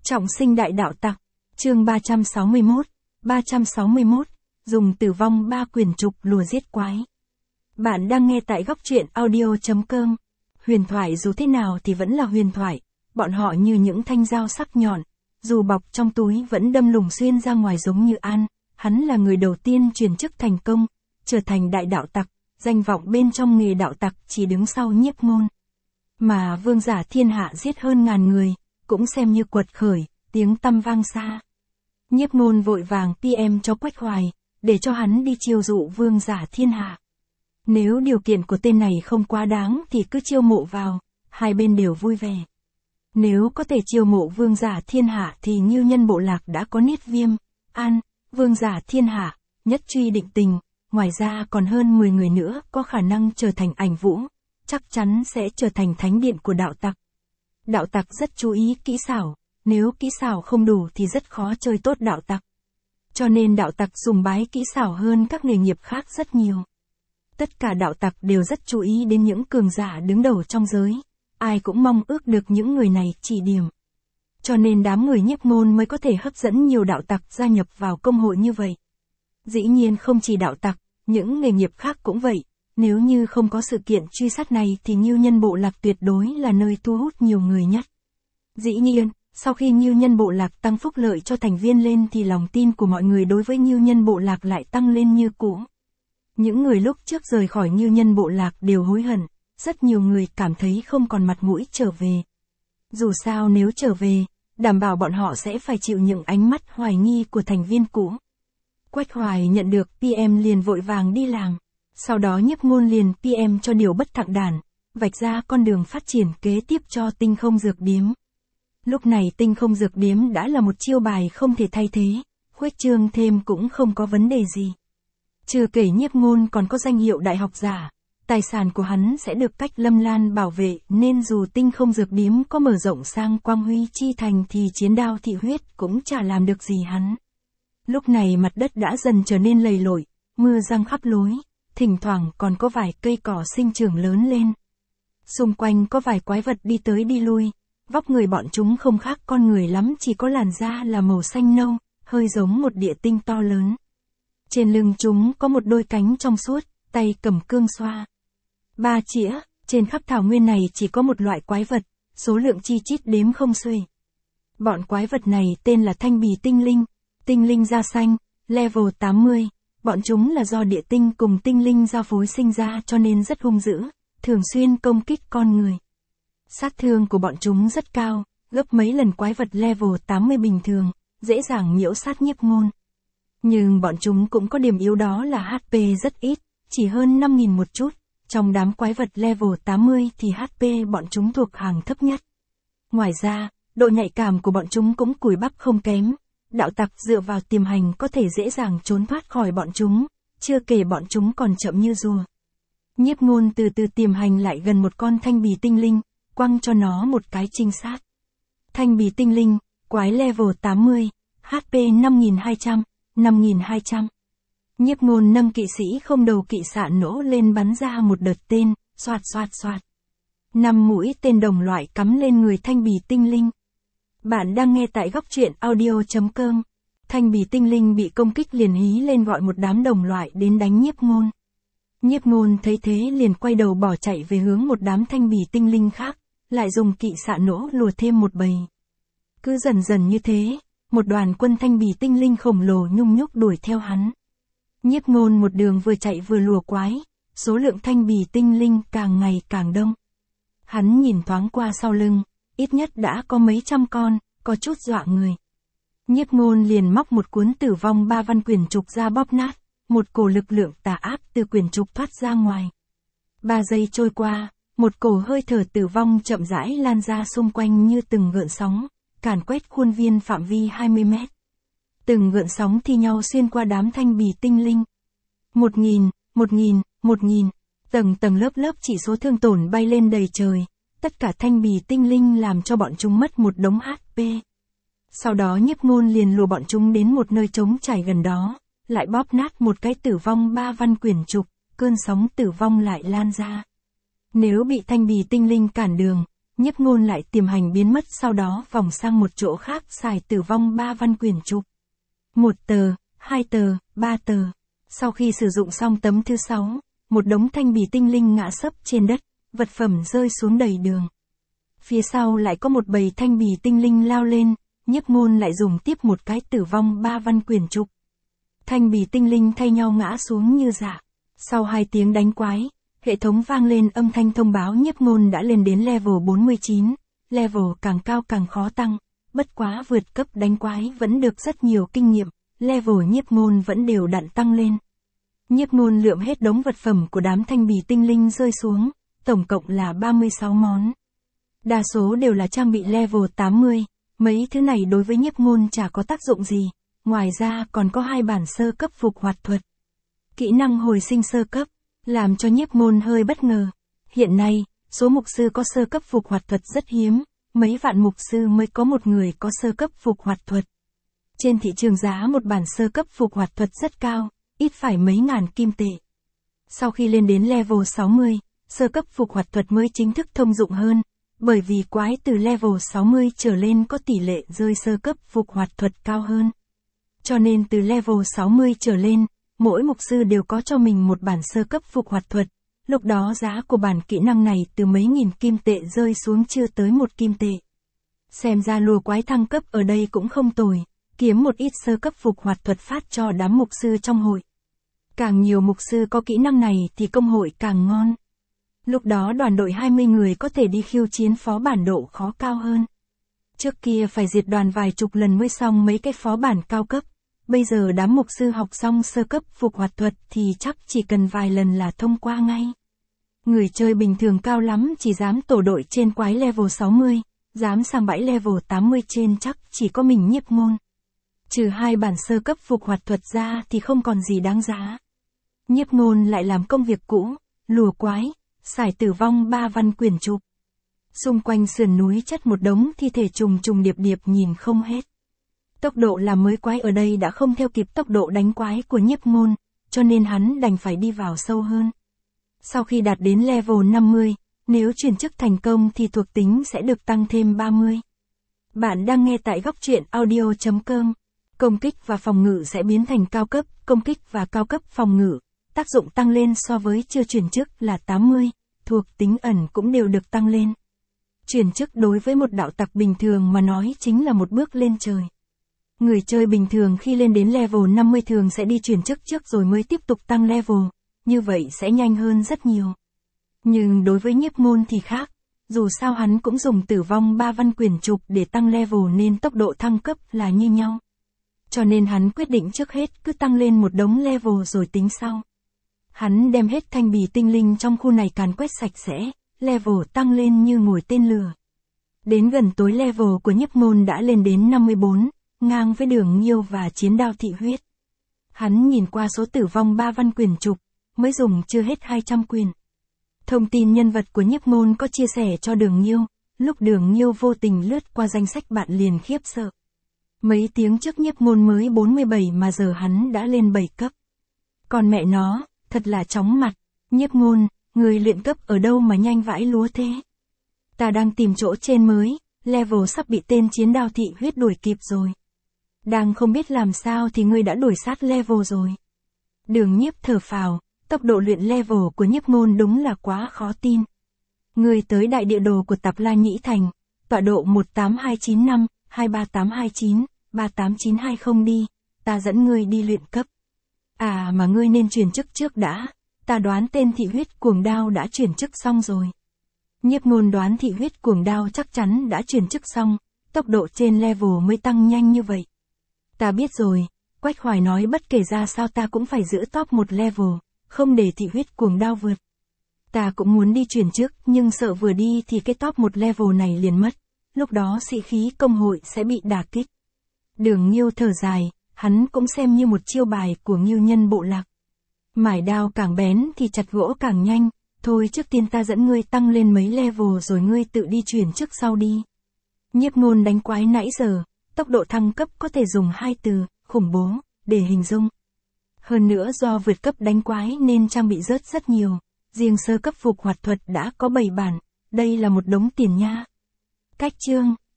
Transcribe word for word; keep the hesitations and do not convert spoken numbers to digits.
Trọng sinh đại đạo tặc, chương ba trăm sáu mươi mốt, ba trăm sáu mươi mốt, dùng tử vong ba quyển trục lùa giết quái. Bạn đang nghe tại góc truyện audio chấm com. Huyền thoại dù thế nào thì vẫn là huyền thoại, bọn họ như những thanh dao sắc nhọn, dù bọc trong túi vẫn đâm lùng xuyên ra ngoài giống như An, hắn là người đầu tiên truyền chức thành công, trở thành đại đạo tặc, danh vọng bên trong nghề đạo tặc chỉ đứng sau Nhiếp Ngôn. Mà vương giả thiên hạ giết hơn ngàn người, cũng xem như quật khởi, tiếng tăm vang xa. Nhiếp Ngôn vội vàng pê em cho Quách Hoài, để cho hắn đi chiêu dụ vương giả thiên hạ. Nếu điều kiện của tên này không quá đáng thì cứ chiêu mộ vào, hai bên đều vui vẻ. Nếu có thể chiêu mộ vương giả thiên hạ thì Ngưu Nhân bộ lạc đã có Niết Viêm, An, vương giả thiên hạ, Nhất Truy định tình, ngoài ra còn hơn mười người nữa có khả năng trở thành ảnh vũ, chắc chắn sẽ trở thành thánh điện của đạo tặc. Đạo tặc rất chú ý kỹ xảo, nếu kỹ xảo không đủ thì rất khó chơi tốt đạo tặc. Cho nên đạo tặc dùng bái kỹ xảo hơn các nghề nghiệp khác rất nhiều. Tất cả đạo tặc đều rất chú ý đến những cường giả đứng đầu trong giới, ai cũng mong ước được những người này chỉ điểm. Cho nên đám người Nhiếp Ngôn mới có thể hấp dẫn nhiều đạo tặc gia nhập vào công hội như vậy. Dĩ nhiên không chỉ đạo tặc, những nghề nghiệp khác cũng vậy, nếu như không có sự kiện truy sát này thì Ngưu Nhân bộ lạc tuyệt đối là nơi thu hút nhiều người nhất. Dĩ nhiên, sau khi Ngưu Nhân bộ lạc tăng phúc lợi cho thành viên lên thì lòng tin của mọi người đối với Ngưu Nhân bộ lạc lại tăng lên như cũ. Những người lúc trước rời khỏi Ngưu Nhân bộ lạc đều hối hận, rất nhiều người cảm thấy không còn mặt mũi trở về. Dù sao nếu trở về, đảm bảo bọn họ sẽ phải chịu những ánh mắt hoài nghi của thành viên cũ. Quách Hoài nhận được pê em liền vội vàng đi làm, sau đó Nhiếp Ngôn liền pê em cho Điều Bất Thặng Đản, vạch ra con đường phát triển kế tiếp cho Tinh Không Dược Điếm. Lúc này Tinh Không Dược Điếm đã là một chiêu bài không thể thay thế, khuếch trương thêm cũng không có vấn đề gì. Chưa kể Nhiếp Ngôn còn có danh hiệu đại học giả, tài sản của hắn sẽ được Cách Lâm Lan bảo vệ nên dù Tinh Không Dược Điếm có mở rộng sang Quang Huy Chi Thành thì chiến đao thị huyết cũng chả làm được gì hắn. Lúc này mặt đất đã dần trở nên lầy lội, mưa giăng khắp lối, thỉnh thoảng còn có vài cây cỏ sinh trưởng lớn lên. Xung quanh có vài quái vật đi tới đi lui, vóc người bọn chúng không khác con người lắm, chỉ có làn da là màu xanh nâu, hơi giống một địa tinh to lớn. Trên lưng chúng có một đôi cánh trong suốt, tay cầm cương xoa. Ba chĩa, trên khắp thảo nguyên này chỉ có một loại quái vật, số lượng chi chít đếm không xuể. Bọn quái vật này tên là Thanh Bì Tinh Linh, tinh linh da xanh, level tám mươi, bọn chúng là do địa tinh cùng tinh linh giao phối sinh ra cho nên rất hung dữ, thường xuyên công kích con người. Sát thương của bọn chúng rất cao, gấp mấy lần quái vật level tám mươi bình thường, dễ dàng nhiễu sát Nhiếp Ngôn. Nhưng bọn chúng cũng có điểm yếu đó là hát pê rất ít, chỉ hơn năm nghìn một chút, trong đám quái vật level tám mươi thì hát pê bọn chúng thuộc hàng thấp nhất. Ngoài ra, độ nhạy cảm của bọn chúng cũng cùi bắp không kém, đạo tặc dựa vào tiềm hành có thể dễ dàng trốn thoát khỏi bọn chúng, chưa kể bọn chúng còn chậm như rùa. Nhiếp Ngôn từ từ tiềm hành lại gần một con Thanh Bì Tinh Linh, quăng cho nó một cái trinh sát. Thanh Bì Tinh Linh, quái level tám mươi, hát pê năm nghìn hai trăm, năm nghìn hai trăm. Nhiếp Ngôn nâng kỵ sĩ không đầu kỵ xạ nỗ lên bắn ra một đợt tên, xoạt xoạt xoạt. Năm mũi tên đồng loại cắm lên người Thanh Bì Tinh Linh. Bạn đang nghe tại góc truyện audio chấm com. Thanh Bì Tinh Linh bị công kích liền hí lên gọi một đám đồng loại đến đánh Nhiếp Ngôn. Nhiếp Ngôn thấy thế liền quay đầu bỏ chạy về hướng một đám Thanh Bì Tinh Linh khác, lại dùng kỵ xạ nỗ lùa thêm một bầy. Cứ dần dần như thế, một đoàn quân Thanh Bì Tinh Linh khổng lồ nhung nhúc đuổi theo hắn. Nhiếp Ngôn một đường vừa chạy vừa lùa quái, số lượng Thanh Bì Tinh Linh càng ngày càng đông. Hắn nhìn thoáng qua sau lưng, ít nhất đã có mấy trăm con, có chút dọa người. Nhiếp Ngôn liền móc một cuốn Tử Vong ba văn quyển trục ra bóp nát, một cổ lực lượng tà ác từ quyển trục thoát ra ngoài. Ba giây trôi qua, một cổ hơi thở tử vong chậm rãi lan ra xung quanh như từng gợn sóng, càn quét khuôn viên phạm vi hai mươi mét. Từng gợn sóng thi nhau xuyên qua đám Thanh Bì Tinh Linh. Một nghìn, một nghìn, một nghìn, tầng tầng lớp lớp chỉ số thương tổn bay lên đầy trời. Tất cả Thanh Bì Tinh Linh làm cho bọn chúng mất một đống hát pê. Sau đó Nhiếp Ngôn liền lùa bọn chúng đến một nơi trống trải gần đó, lại bóp nát một cái Tử Vong ba văn quyển trục, cơn sóng tử vong lại lan ra. Nếu bị Thanh Bì Tinh Linh cản đường, Nhiếp Ngôn lại tiềm hành biến mất, sau đó vòng sang một chỗ khác xài tử vong ba văn quyển trục. Một tờ, hai tờ, ba tờ. Sau khi sử dụng xong tấm thứ sáu, một đống thanh bì tinh linh ngã sấp trên đất, vật phẩm rơi xuống đầy đường. Phía sau lại có một bầy thanh bì tinh linh lao lên, Nhiếp Ngôn lại dùng tiếp một cái tử vong ba văn quyển trục. Thanh bì tinh linh thay nhau ngã xuống như rạ. Sau hai tiếng đánh quái, hệ thống vang lên âm thanh thông báo Nhiếp Ngôn đã lên đến level bốn mươi chín, level càng cao càng khó tăng, bất quá vượt cấp đánh quái vẫn được rất nhiều kinh nghiệm, level Nhiếp Ngôn vẫn đều đặn tăng lên. Nhiếp Ngôn lượm hết đống vật phẩm của đám thanh bì tinh linh rơi xuống, tổng cộng là ba mươi sáu món. Đa số đều là trang bị level tám mươi, mấy thứ này đối với Nhiếp Ngôn chả có tác dụng gì, ngoài ra còn có hai bản sơ cấp phục hoạt thuật. Kỹ năng hồi sinh sơ cấp, làm cho Nhiếp Ngôn hơi bất ngờ. Hiện nay, số mục sư có sơ cấp phục hoạt thuật rất hiếm, mấy vạn mục sư mới có một người có sơ cấp phục hoạt thuật. Trên thị trường giá một bản sơ cấp phục hoạt thuật rất cao, ít phải mấy ngàn kim tệ. Sau khi lên đến level sáu mươi, sơ cấp phục hoạt thuật mới chính thức thông dụng hơn, bởi vì quái từ level sáu mươi trở lên có tỷ lệ rơi sơ cấp phục hoạt thuật cao hơn. Cho nên từ level sáu mươi trở lên, mỗi mục sư đều có cho mình một bản sơ cấp phục hoạt thuật, lúc đó giá của bản kỹ năng này từ mấy nghìn kim tệ rơi xuống chưa tới một kim tệ. Xem ra lùa quái thăng cấp ở đây cũng không tồi, kiếm một ít sơ cấp phục hoạt thuật phát cho đám mục sư trong hội. Càng nhiều mục sư có kỹ năng này thì công hội càng ngon. Lúc đó đoàn đội hai mươi người có thể đi khiêu chiến phó bản độ khó cao hơn. Trước kia phải diệt đoàn vài chục lần mới xong mấy cái phó bản cao cấp. Bây giờ đám mục sư học xong sơ cấp phục hoạt thuật thì chắc chỉ cần vài lần là thông qua ngay. Người chơi bình thường cao lắm chỉ dám tổ đội trên quái level sáu mươi, dám sang bãi level tám mươi trên chắc chỉ có mình Nhiếp Ngôn. Trừ hai bản sơ cấp phục hoạt thuật ra thì không còn gì đáng giá. Nhiếp Ngôn lại làm công việc cũ, lùa quái, xài tử vong ba văn quyển trục. Xung quanh sườn núi chất một đống thi thể trùng trùng điệp điệp nhìn không hết. Tốc độ làm mới quái ở đây đã không theo kịp tốc độ đánh quái của Nhiếp Ngôn, cho nên hắn đành phải đi vào sâu hơn. Sau khi đạt đến level năm mươi, nếu chuyển chức thành công thì thuộc tính sẽ được tăng thêm ba mươi. Bạn đang nghe tại góc truyện audio chấm com. Công kích và phòng ngự sẽ biến thành cao cấp, công kích và cao cấp phòng ngự. Tác dụng tăng lên so với chưa chuyển chức là tám mươi, thuộc tính ẩn cũng đều được tăng lên. Chuyển chức đối với một đạo tặc bình thường mà nói chính là một bước lên trời. Người chơi bình thường khi lên đến level năm mươi thường sẽ đi chuyển chức trước rồi mới tiếp tục tăng level, như vậy sẽ nhanh hơn rất nhiều. Nhưng đối với Nhiếp Ngôn thì khác, dù sao hắn cũng dùng tử vong ba văn quyển trục để tăng level nên tốc độ thăng cấp là như nhau. Cho nên hắn quyết định trước hết cứ tăng lên một đống level rồi tính sau. Hắn đem hết thanh bì tinh linh trong khu này càn quét sạch sẽ, level tăng lên như ngồi tên lửa. Đến gần tối level của Nhiếp Ngôn đã lên đến năm mươi bốn, ngang với Đường Nhiêu và Chiến Đao Thị Huyết. Hắn nhìn qua số tử vong ba văn quyển trục, mới dùng chưa hết hai trăm quyển. Thông tin nhân vật của Nhiếp Ngôn có chia sẻ cho Đường Nhiêu, lúc Đường Nhiêu vô tình lướt qua danh sách bạn liền khiếp sợ. Mấy tiếng trước Nhiếp Ngôn mới bốn mươi bảy mà giờ hắn đã lên bảy cấp. Còn mẹ nó, thật là chóng mặt, Nhiếp Ngôn, người luyện cấp ở đâu mà nhanh vãi lúa thế? Ta đang tìm chỗ trên mới, level sắp bị tên Chiến Đao Thị Huyết đuổi kịp rồi. Đang không biết làm sao thì ngươi đã đuổi sát level rồi. Đường Nhiếp thở phào, tốc độ luyện level của Nhiếp Ngôn đúng là quá khó tin. Ngươi tới đại địa đồ của Tạp La Nhĩ Thành, tọa độ một tám hai chín năm, hai ba tám hai chín, ba tám chín hai không đi, ta dẫn ngươi đi luyện cấp. À mà ngươi nên chuyển chức trước đã, ta đoán tên Thị Huyết Cuồng Đao đã chuyển chức xong rồi. Nhiếp Ngôn đoán Thị Huyết Cuồng Đao chắc chắn đã chuyển chức xong, tốc độ trên level mới tăng nhanh như vậy. Ta biết rồi, Quách Hoài nói bất kể ra sao ta cũng phải giữ top một level, không để Thị Huyết Cuồng Đao vượt. Ta cũng muốn đi chuyển chức nhưng sợ vừa đi thì cái top một level này liền mất, lúc đó sĩ khí công hội sẽ bị đả kích. Đường Nhiêu thở dài, hắn cũng xem như một chiêu bài của Nhiêu nhân bộ lạc. Mải đao càng bén thì chặt gỗ càng nhanh, thôi trước tiên ta dẫn ngươi tăng lên mấy level rồi ngươi tự đi chuyển chức sau đi. Nhiếp Ngôn đánh quái nãy giờ, tốc độ thăng cấp có thể dùng hai từ, khủng bố, để hình dung. Hơn nữa do vượt cấp đánh quái nên trang bị rớt rất nhiều, riêng sơ cấp phục hoạt thuật đã có bảy bản, đây là một đống tiền nha. Cách chương